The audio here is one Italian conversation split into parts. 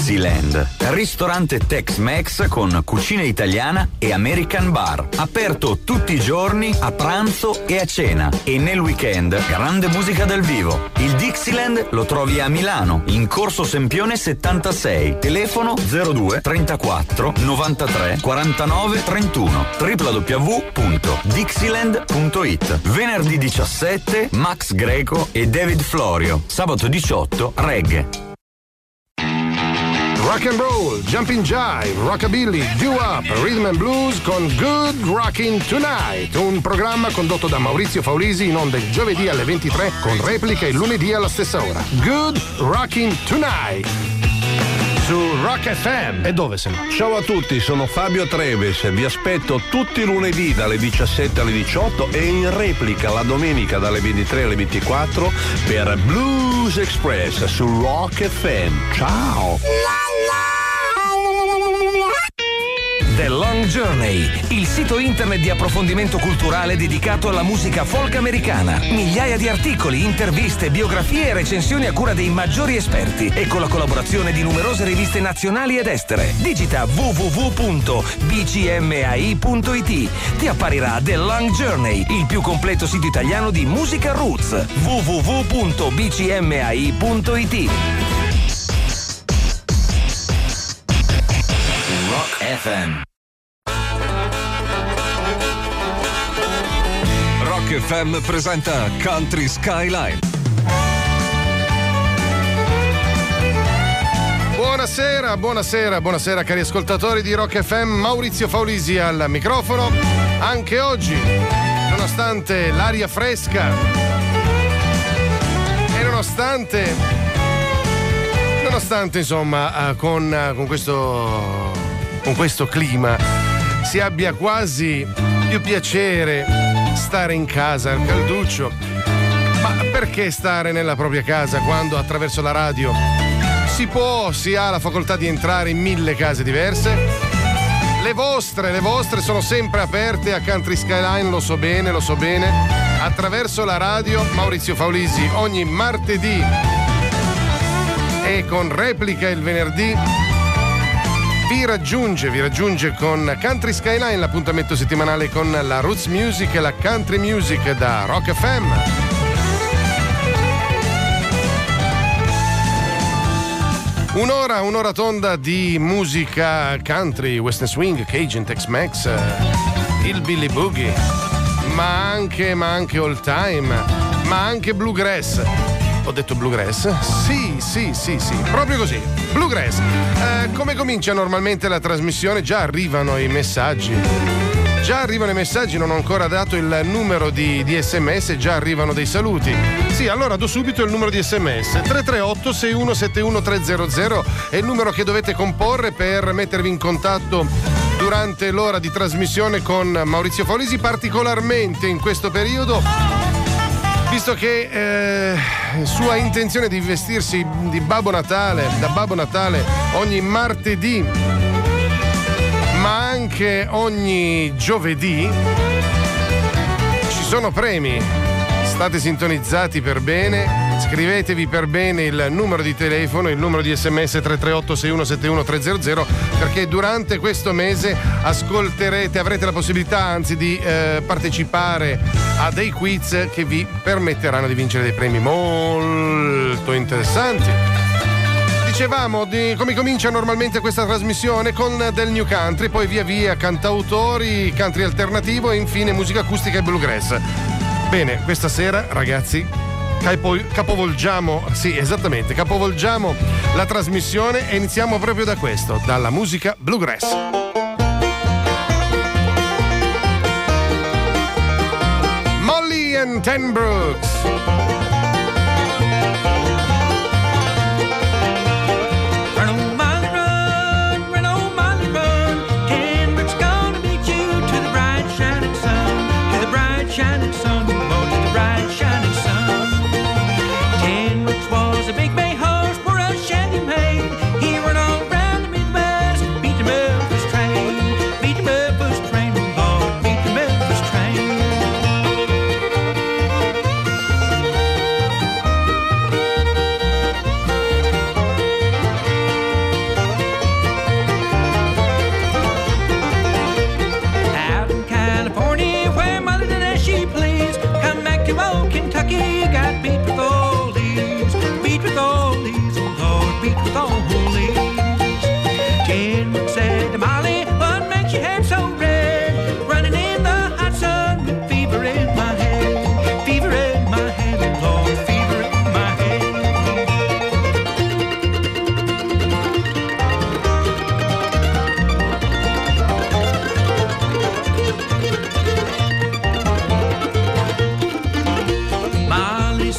Dixieland, ristorante Tex-Mex con cucina italiana e American Bar, aperto tutti i giorni a pranzo e a cena, e nel weekend grande musica dal vivo. Il Dixieland lo trovi a Milano, in Corso Sempione 76, telefono 02 34 93 49 31, www.dixieland.it. Venerdì 17 Max Greco e David Florio, sabato 18 reggae. Rock and roll, jumping jive, rockabilly, doo-wop, rhythm and blues con Good Rockin' Tonight, un programma condotto da Maurizio Faulisi, in onda il giovedì alle 23 con replica il lunedì alla stessa ora. Good Rockin' Tonight su Rock FM. E dove se no? Ciao a tutti, sono Fabio Treves, vi aspetto tutti i lunedì dalle 17 alle 18 e in replica la domenica dalle 23 alle 24 per Blues Express su Rock FM. Ciao! The Long Journey, il sito internet di approfondimento culturale dedicato alla musica folk americana. Migliaia di articoli, interviste, biografie e recensioni a cura dei maggiori esperti e con la collaborazione di numerose riviste nazionali ed estere. Digita www.bcmai.it. Ti apparirà The Long Journey, il più completo sito italiano di musica roots. www.bcmai.it. Rock FM. Rock FM presenta Country Skyline. Buonasera cari ascoltatori di Rock FM, Maurizio Faulisi al microfono. Anche oggi, nonostante l'aria fresca e nonostante insomma con questo clima si abbia quasi più piacere stare in casa al calduccio. Ma perché stare nella propria casa quando attraverso la radio si ha la facoltà di entrare in 1000 case diverse? Le vostre sono sempre aperte a Country Skyline, lo so bene. Attraverso la radio Maurizio Faulisi ogni martedì e con replica il venerdì vi raggiunge con Country Skyline, l'appuntamento settimanale con la Roots Music e la Country Music da Rock FM. Un'ora tonda di musica country, western swing, Cajun, Tex-Mex, hillbilly boogie, ma anche old time, ma anche bluegrass. Ho detto bluegrass? Sì, proprio così, bluegrass. Come comincia normalmente la trasmissione? Già arrivano i messaggi, non ho ancora dato il numero di SMS, già arrivano dei saluti. Sì, allora do subito il numero di SMS. 338 6171 300 è il numero che dovete comporre per mettervi in contatto durante l'ora di trasmissione con Maurizio Faulisi, particolarmente in questo periodo, visto che sua intenzione di vestirsi da Babbo Natale ogni martedì, ma anche ogni giovedì, ci sono premi. State sintonizzati per bene, scrivetevi per bene il numero di telefono, il numero di SMS 338 6171 300, perché durante questo mese avrete la possibilità anzi di partecipare a dei quiz che vi permetteranno di vincere dei premi molto interessanti. Dicevamo di come comincia normalmente questa trasmissione, con del new country, poi via via cantautori, country alternativo e infine musica acustica e bluegrass. Bene, questa sera ragazzi capovolgiamo la trasmissione e iniziamo proprio da questo, dalla musica bluegrass. Molly and Ten Brooks. Shining sun, oh, to the bright shining sun. Ten Brooks was a big bay horse for a shanty maid. He run all around the Midwest, beat the Memphis train, Lord, beat the Memphis train.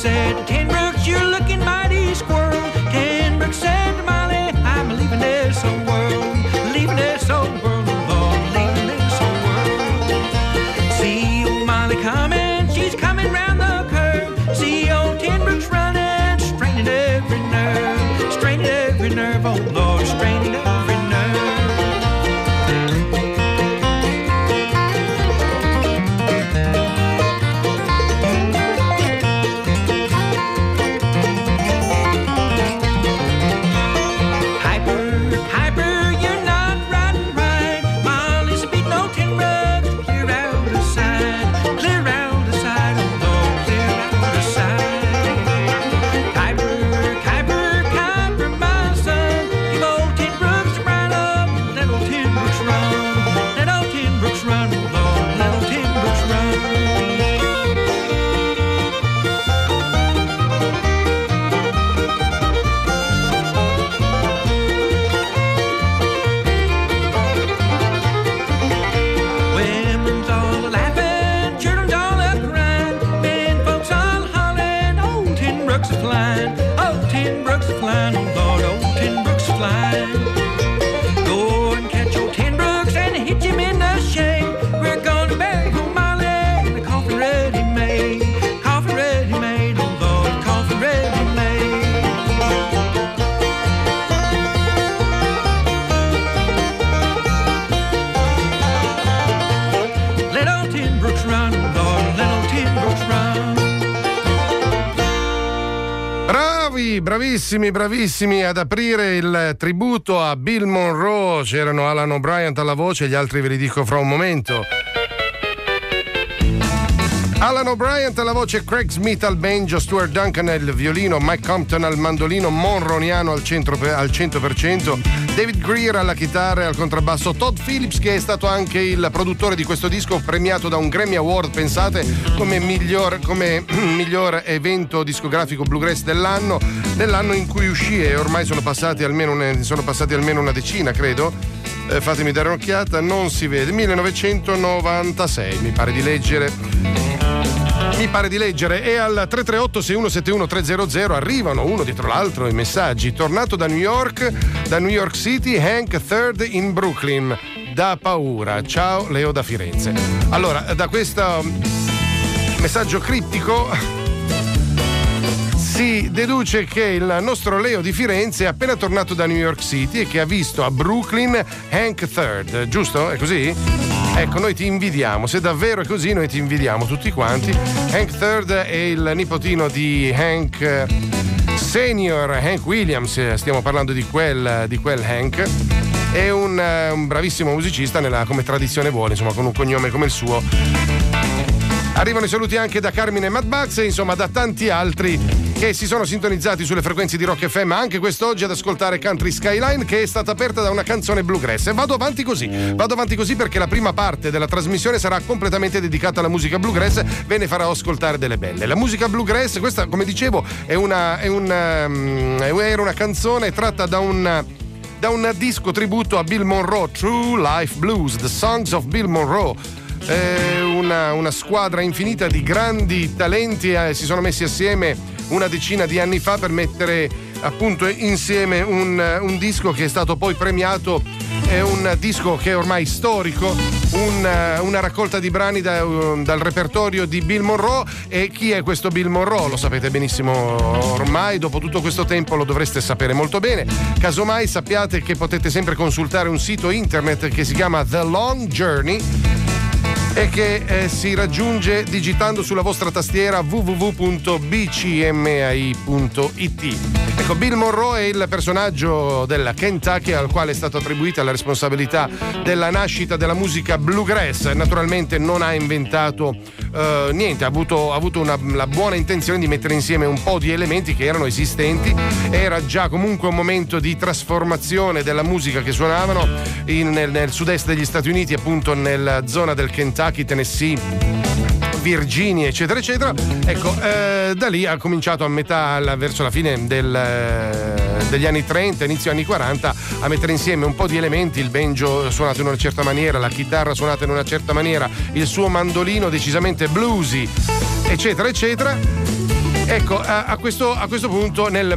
said, Ten Brooks, you're looking mighty squirrel. Ten Brooks said to Molly, I'm leaving this old world, leaving this old world, Lord, leaving this old world. See old Molly coming, she's coming round the curve. See old Ten Brooks running, straining every nerve, oh Lord, straining every nerve. Hyper, you're not riding right. Molly's beating old Ten Brooks. Clear out the side, oh Lord, clear out the side. Hyper, my son, give old Ten Brooks a ride up. Let old Ten Brooks run, let old Ten Brooks run, oh Lord, let old Ten Brooks run. Women's all laughing, children's all a crying, men folks all hollering, old Ten Brooks is flying, old Ten Brooks is flying, oh Lord, old Ten Brooks is flying. Go and catch old Ten Brooks and hit him in the shade. We're gonna bury old Molly in the coffin ready made, oh Lord, coffin ready made. Let old Ten Brooks run, Lord, let old Ten Brooks run. Bravissimi ad aprire il tributo a Bill Monroe. C'erano Alan O'Brien alla voce, gli altri ve li dico fra un momento. Alan O'Brien alla voce, Craig Smith al banjo, Stuart Duncan al violino, Mike Compton al mandolino monroniano al 100%, David Greer alla chitarra e al contrabbasso, Todd Phillips, che è stato anche il produttore di questo disco, premiato da un Grammy Award, pensate, come miglior evento discografico bluegrass dell'anno in cui uscì, e ormai sono passati almeno una decina, credo. Fatemi dare un'occhiata, non si vede, 1996 mi pare di leggere. E al 338-6171-300 arrivano uno dietro l'altro i messaggi. Tornato da New York City, Hank III in Brooklyn, da paura, ciao Leo da Firenze. Allora, da questo messaggio criptico si deduce che il nostro Leo di Firenze è appena tornato da New York City e che ha visto a Brooklyn Hank III, giusto? È così? Ecco, noi ti invidiamo, se davvero è così noi ti invidiamo tutti quanti. Hank III è il nipotino di Hank Senior, Hank Williams, stiamo parlando di quel Hank. È un bravissimo musicista come tradizione vuole, insomma, con un cognome come il suo. Arrivano i saluti anche da Carmine Mad Bugs e insomma da tanti altri che si sono sintonizzati sulle frequenze di Rock FM anche quest'oggi ad ascoltare Country Skyline, che è stata aperta da una canzone bluegrass. E vado avanti così perché la prima parte della trasmissione sarà completamente dedicata alla musica bluegrass, ve ne farò ascoltare delle belle. La musica bluegrass, questa come dicevo era una canzone tratta da un disco tributo a Bill Monroe, True Life Blues, The Songs of Bill Monroe. Una squadra infinita di grandi talenti si sono messi assieme una decina di anni fa per mettere appunto insieme un disco che è stato poi premiato. È un disco che è ormai storico, una raccolta di brani dal repertorio di Bill Monroe. E chi è questo Bill Monroe? Lo sapete benissimo ormai, dopo tutto questo tempo lo dovreste sapere molto bene. Casomai sappiate che potete sempre consultare un sito internet che si chiama The Long Journey e che si raggiunge digitando sulla vostra tastiera www.bcmai.it. Ecco, Bill Monroe è il personaggio del Kentucky al quale è stata attribuita la responsabilità della nascita della musica bluegrass. Naturalmente non ha inventato niente, ha avuto la buona intenzione di mettere insieme un po' di elementi che erano esistenti. Era già comunque un momento di trasformazione della musica che suonavano nel sud-est degli Stati Uniti, appunto nella zona del Kentucky, Tennessee, Virginia, eccetera eccetera. Ecco, da lì ha cominciato verso la fine degli anni 30, inizio anni 40, a mettere insieme un po' di elementi: il banjo suonato in una certa maniera, la chitarra suonata in una certa maniera, il suo mandolino decisamente bluesy, eccetera eccetera. Ecco, a questo punto nel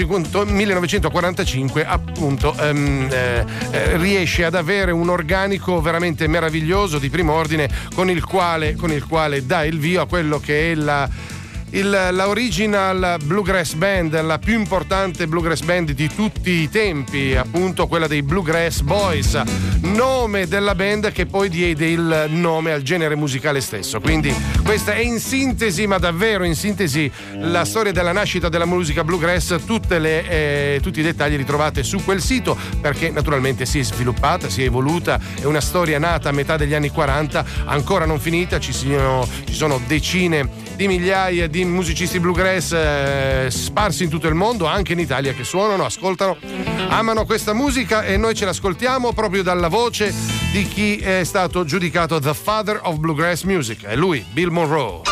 1945 appunto riesce ad avere un organico veramente meraviglioso di primo ordine con il quale dà il via a quello che è la original bluegrass band, la più importante bluegrass band di tutti i tempi, appunto quella dei Bluegrass Boys, nome della band che poi diede il nome al genere musicale stesso. Quindi questa è in sintesi, ma davvero in sintesi, la storia della nascita della musica bluegrass. Tutti i dettagli li trovate su quel sito, perché naturalmente si è sviluppata, si è evoluta, è una storia nata a metà degli anni 40, ancora non finita. Ci sono decine di migliaia di musicisti bluegrass sparsi in tutto il mondo, anche in Italia, che suonano, ascoltano, amano questa musica, e noi ce l'ascoltiamo proprio dalla voce di chi è stato giudicato The Father of Bluegrass Music. È lui, Bill Monroe.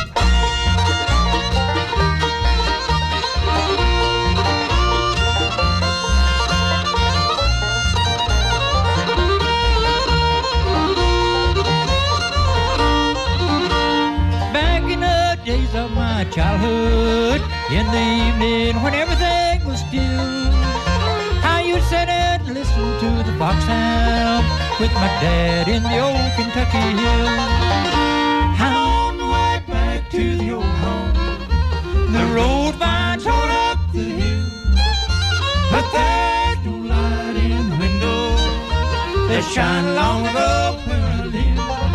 Days of my childhood, in the evening when everything was still, how you'd sit and listen to the foxhound with my dad in the old Kentucky hill. How on the way back to the old home, the road vines hold up the hill, but there's no light in the window that shine long ago where I live.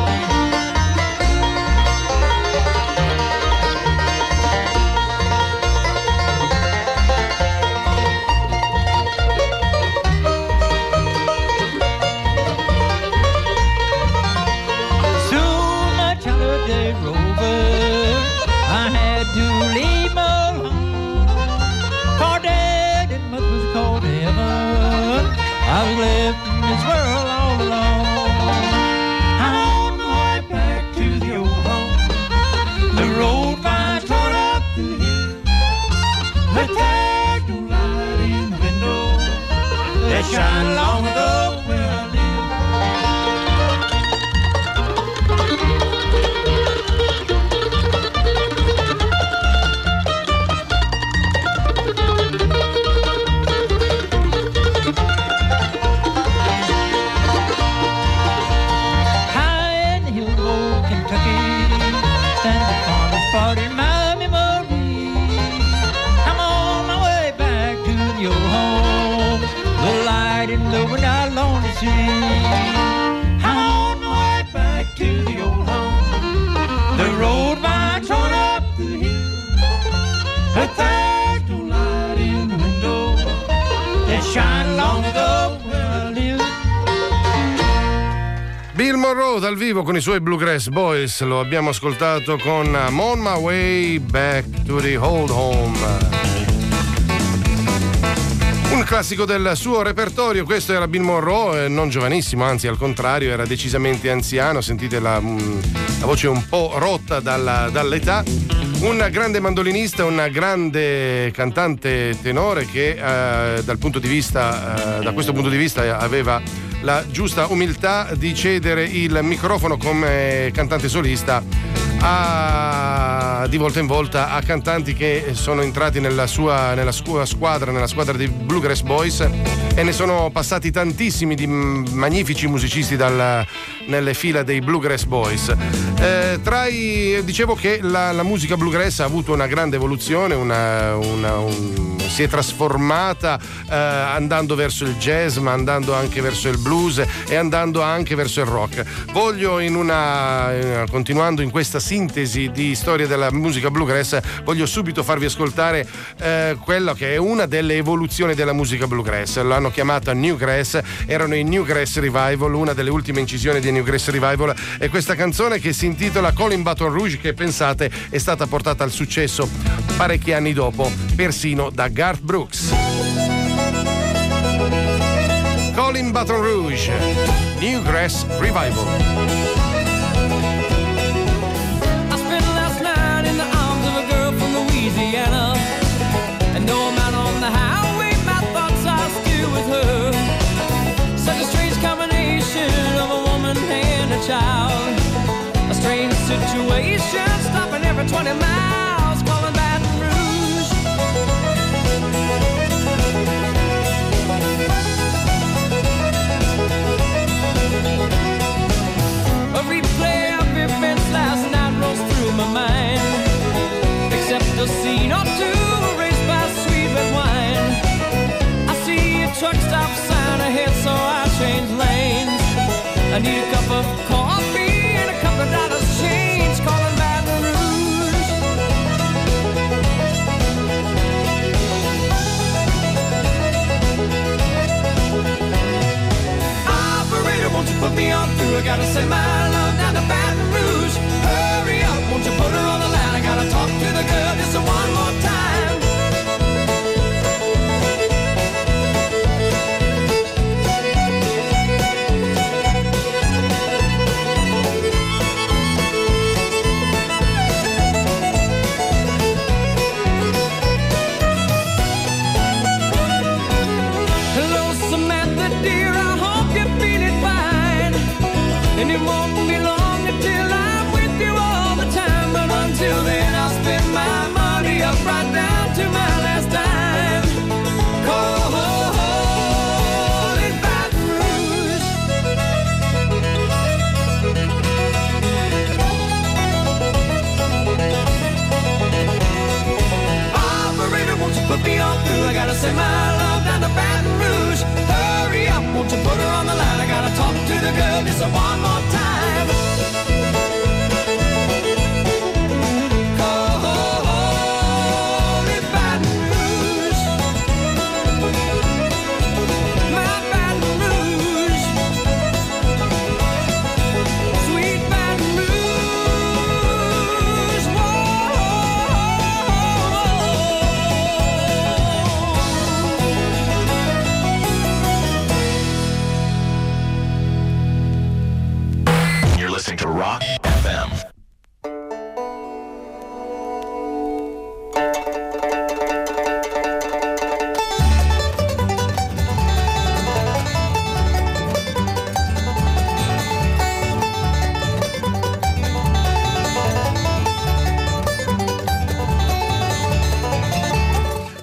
I was left in this world all alone. I'm on my way back to the old home. The road vines torn up the hill, but there's no light in the window that shine long ago where I live. Part in my memory, I'm on my way back to your home. The light in the window I long to see. I'm on my way back to the old home. The road vines torn up the hill, but there's no light in the window that shine long ago where I live. Bill Monroe dal vivo con i suoi Bluegrass Boys, lo abbiamo ascoltato con I'm on my way back to the old home. Un classico del suo repertorio. Questo era Bill Monroe, non giovanissimo, anzi al contrario, era decisamente anziano. Sentite la voce un po' rotta dall'età. Un grande mandolinista, un grande cantante tenore che da questo punto di vista aveva la giusta umiltà di cedere il microfono come cantante solista di volta in volta a cantanti che sono entrati nella sua squadra dei Bluegrass Boys, e ne sono passati tantissimi di magnifici musicisti nelle fila dei Bluegrass Boys. Dicevo che la musica bluegrass ha avuto una grande evoluzione, si è trasformata andando verso il jazz, ma andando anche verso il blues e andando anche verso il rock. Voglio continuando in questa sintesi di storia della musica bluegrass, voglio subito farvi ascoltare quella che è una delle evoluzioni della musica bluegrass. L'hanno chiamata Newgrass, erano i Newgrass Revival, una delle ultime incisioni dei Newgrass Revival, e questa canzone che si intitola Colin Baton Rouge, che pensate è stata portata al successo parecchi anni dopo, persino da Garth Brooks. Colin Baton Rouge, Newgrass Revival. I spent last night in the arms of a girl from Louisiana, and though I'm out on the highway, my thoughts are still with her. Such a strange combination of a woman and a child, a strange situation, stopping every 20 miles, calling Baton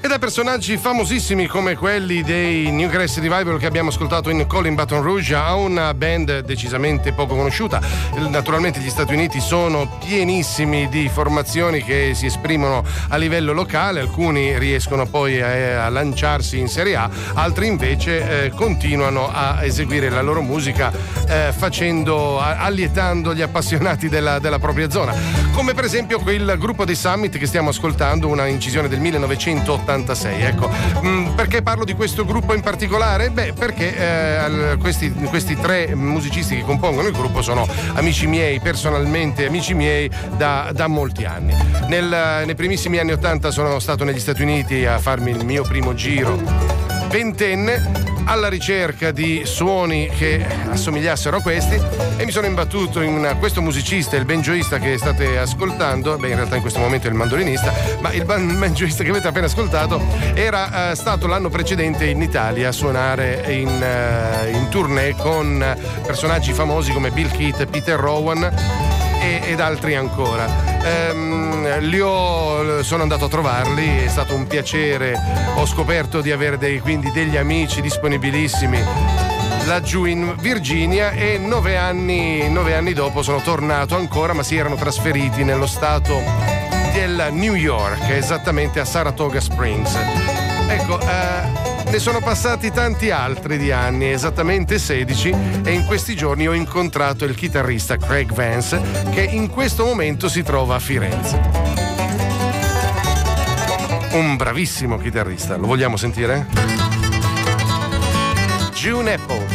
da personaggi famosissimi come quelli dei Newgrass Revival che abbiamo ascoltato in Calling Baton Rouge a una band decisamente poco conosciuta. Naturalmente gli Stati Uniti sono pienissimi di formazioni che si esprimono a livello locale, alcuni riescono poi a lanciarsi in Serie A, altri invece continuano a eseguire la loro musica allietando gli appassionati della propria zona, come per esempio quel gruppo dei Summit che stiamo ascoltando, una incisione del 1986. Ecco, perché parlo di questo gruppo in particolare? Beh, perché questi tre musicisti che compongono il gruppo sono amici miei, personalmente amici miei da molti anni. Nei primissimi anni 80 sono stato negli Stati Uniti a farmi il mio primo giro ventenne alla ricerca di suoni che assomigliassero a questi e mi sono imbattuto in questo musicista, il banjoista che state ascoltando. Beh, in realtà in questo momento è il mandolinista, ma il banjoista che avete appena ascoltato era stato l'anno precedente in Italia a suonare in tournée con personaggi famosi come Bill Keith, Peter Rowan ed altri ancora. Sono andato a trovarli, è stato un piacere, ho scoperto di avere quindi degli amici disponibilissimi laggiù in Virginia e 9 anni dopo sono tornato ancora, ma si erano trasferiti nello stato del New York, esattamente a Saratoga Springs. Ecco, ne sono passati tanti altri di anni, esattamente 16, e in questi giorni ho incontrato il chitarrista Craig Vance, che in questo momento si trova a Firenze. Un bravissimo chitarrista, lo vogliamo sentire? June Apple.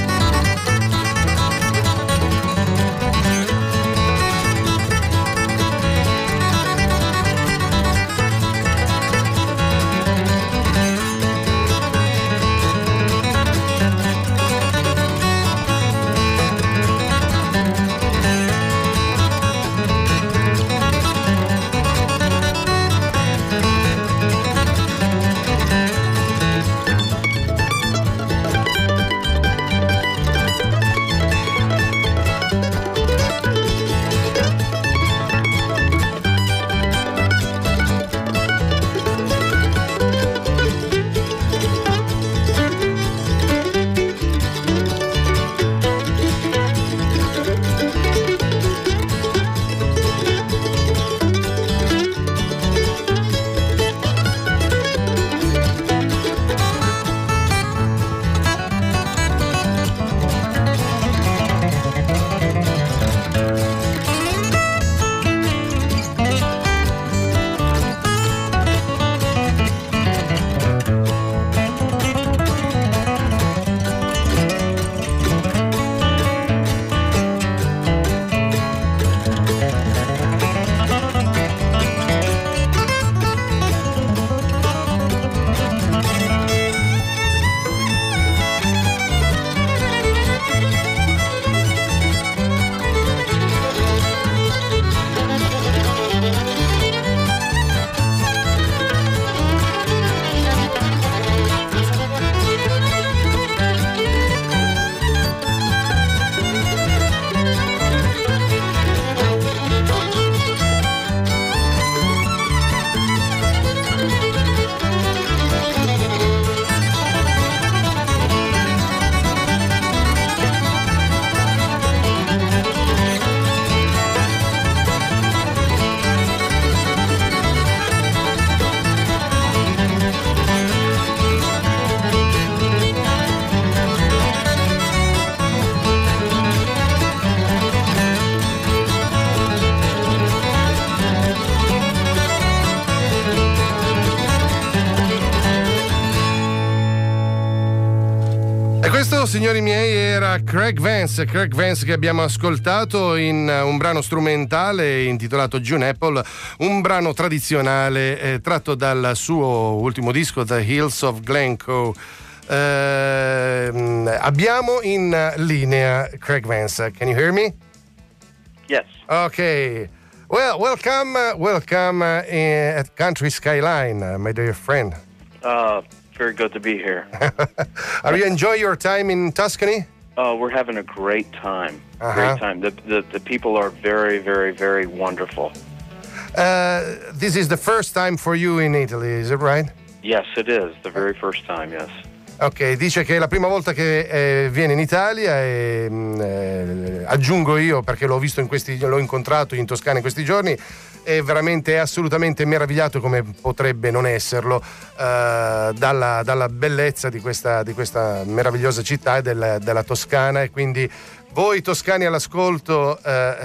Questo, signori miei, era Craig Vance che abbiamo ascoltato in un brano strumentale intitolato June Apple, un brano tradizionale tratto dal suo ultimo disco The Hills of Glencoe. Abbiamo in linea Craig Vance. Can you hear me? Yes. Okay. Well, welcome at Country Skyline, my dear friend. Very good to be here. Are you enjoying your time in Tuscany? We're having a great time. Uh-huh. Great time. The people are very, very, very wonderful. This is the first time for you in Italy, is it right? Yes, it is. The very first time, yes. Ok, dice che è la prima volta che viene in Italia e aggiungo io, perché l'ho incontrato in Toscana in questi giorni, è veramente assolutamente meravigliato, come potrebbe non esserlo, dalla bellezza di questa meravigliosa città e della Toscana. E quindi voi toscani all'ascolto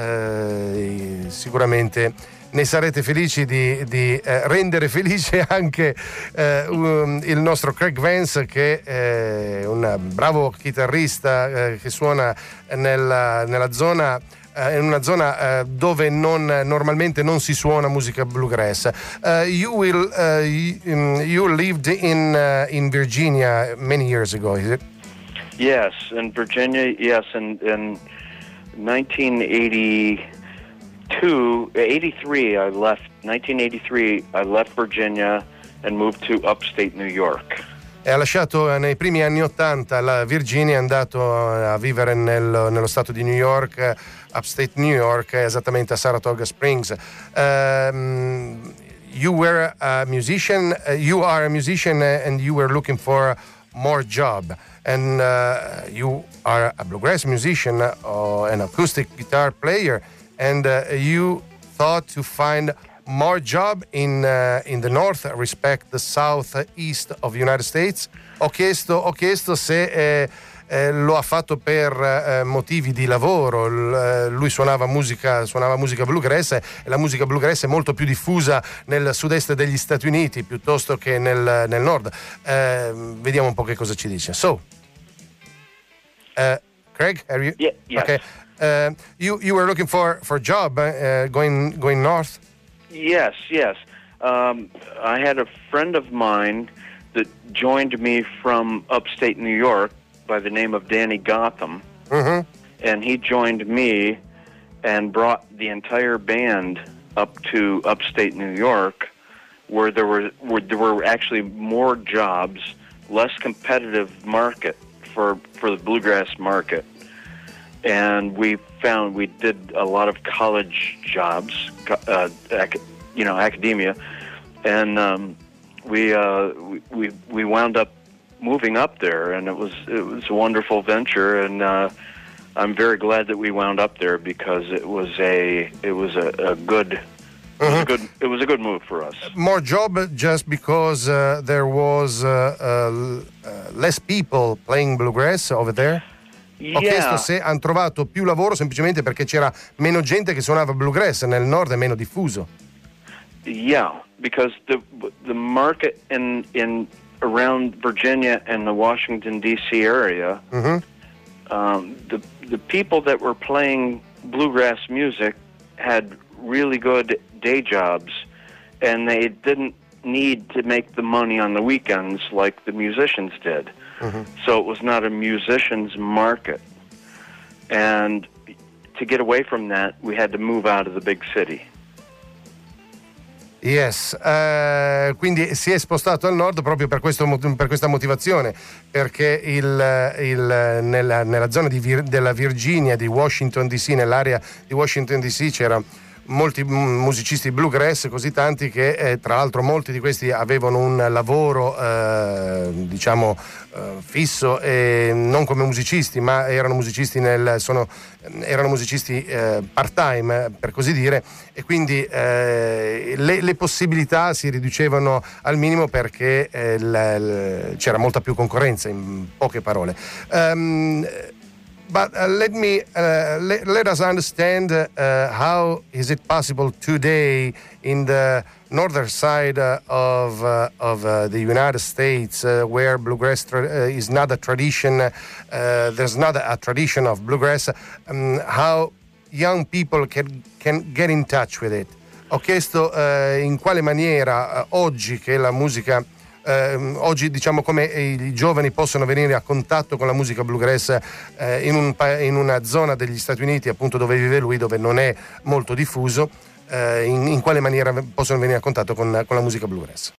sicuramente ne sarete felici di rendere felice anche il nostro Craig Vance, che è un bravo chitarrista che suona nella zona, in una zona dove normalmente non si suona musica bluegrass. You lived in Virginia many years ago, is it? Yes, in Virginia, yes, in 1983, I left Virginia and moved to upstate New York. E ha lasciato nei primi anni '80 la Virginia, è andato a vivere nello stato di New York, upstate New York, esattamente a Saratoga Springs. You were a musician, you are a musician, and you were looking for more job. And you are a bluegrass musician, an acoustic guitar player, and you thought to find more job in the north respect the southeast of the United States. Ho chiesto se lo ha fatto per motivi di lavoro. Lui suonava musica bluegrass, e la musica bluegrass è molto più diffusa nel sud-est degli Stati Uniti piuttosto che nel nord. Vediamo un po' che cosa ci dice. So, Craig, are you? Yeah, yes. Okay. You were looking for a job going north? Yes. I had a friend of mine that joined me from upstate New York by the name of Danny Gotham. Mm-hmm. And he joined me and brought the entire band up to upstate New York, where there were actually more jobs, less competitive market for the bluegrass market. And we did a lot of college jobs, academia, and we wound up moving up there, and it was a wonderful venture, and I'm very glad that we wound up there, because it was a good move for us. More job just because there was less people playing bluegrass over there? Ho chiesto se hanno trovato più lavoro semplicemente perché c'era meno gente che suonava bluegrass, nel nord è meno diffuso. Yeah, because the market in around Virginia and the Washington D.C. area, Mm-hmm. The people that were playing bluegrass music had really good day jobs, and they didn't need to make the money on the weekends like the musicians did. Mm-hmm. So it was not a musician's market. And to get away from that, we had to move out of the big city. Yes, quindi si è spostato al nord proprio per questa motivazione, perché nella zona della Virginia, di Washington DC, nell'area di Washington DC c'era molti musicisti bluegrass, così tanti che tra l'altro molti di questi avevano un lavoro fisso, e non come musicisti, ma erano musicisti part-time, per così dire, e quindi le possibilità si riducevano al minimo perché c'era molta più concorrenza, in poche parole. But let us understand how is it possible today in the northern side of the United States, where bluegrass is not a tradition. There's not a tradition of bluegrass. How young people can get in touch with it. Ho chiesto in quale maniera oggi che la musica oggi, diciamo, come i giovani possono venire a contatto con la musica bluegrass in una zona degli Stati Uniti, appunto, dove vive lui, dove non è molto diffuso, in quale maniera possono venire a contatto con la musica bluegrass.